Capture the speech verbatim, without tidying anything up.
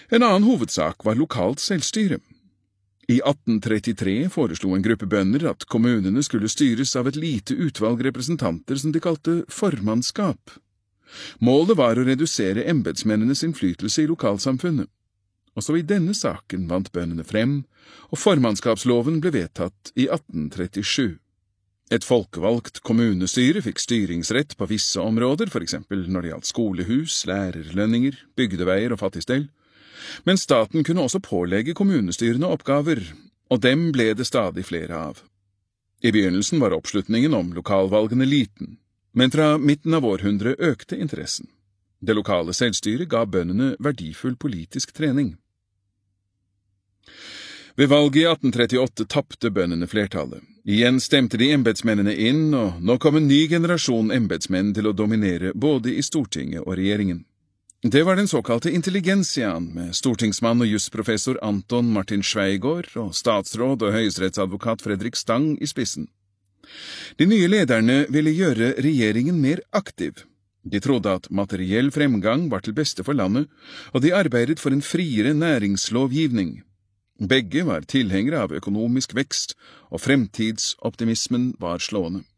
En annen hovedsak var lokalt selvstyre. I atten trettitre foreslo en gruppe bønder at kommunene skulle styres av et lite utvalg representanter som de kalte formannskap. Målet var å redusere embetsmennenes innflytelse i lokalsamfunnet. Også i denne saken vant bøndene frem, og formannskapsloven ble vedtatt i atten trettisju. Et folkevalgt kommunestyre fikk styringsrett på visse områder, for eksempel når det gjaldt skolehus, lærerlønninger, bygdeveier og fattigstell. Men staten kunne også pålegge kommunestyrene oppgaver, og dem ble det stadig flere av. I begynnelsen var oppslutningen om lokalvalgene liten, men fra midten av århundret økte interessen. Det lokale selvstyret ga bøndene verdifull politisk trening. Ved valget i atten trettiåtte tappte bøndene flertallet. Igjen stemte de embetsmennene inn, og nå kom en ny generasjon embetsmenn til å dominere både i Stortinget og regjeringen. Det var den såkalte intelligensiaen, med stortingsmann og jusprofessor Anton Martin Schweigård og statsråd og høyesterettsadvokat Fredrik Stang i spissen. De nye lederne ville gjøre regjeringen mer aktiv. De trodde at materiell fremgang var til beste for landet, og de arbeidet for en friere næringslovgivning. Begge var tilhengere av økonomisk vekst, og fremtidsoptimismen var slående.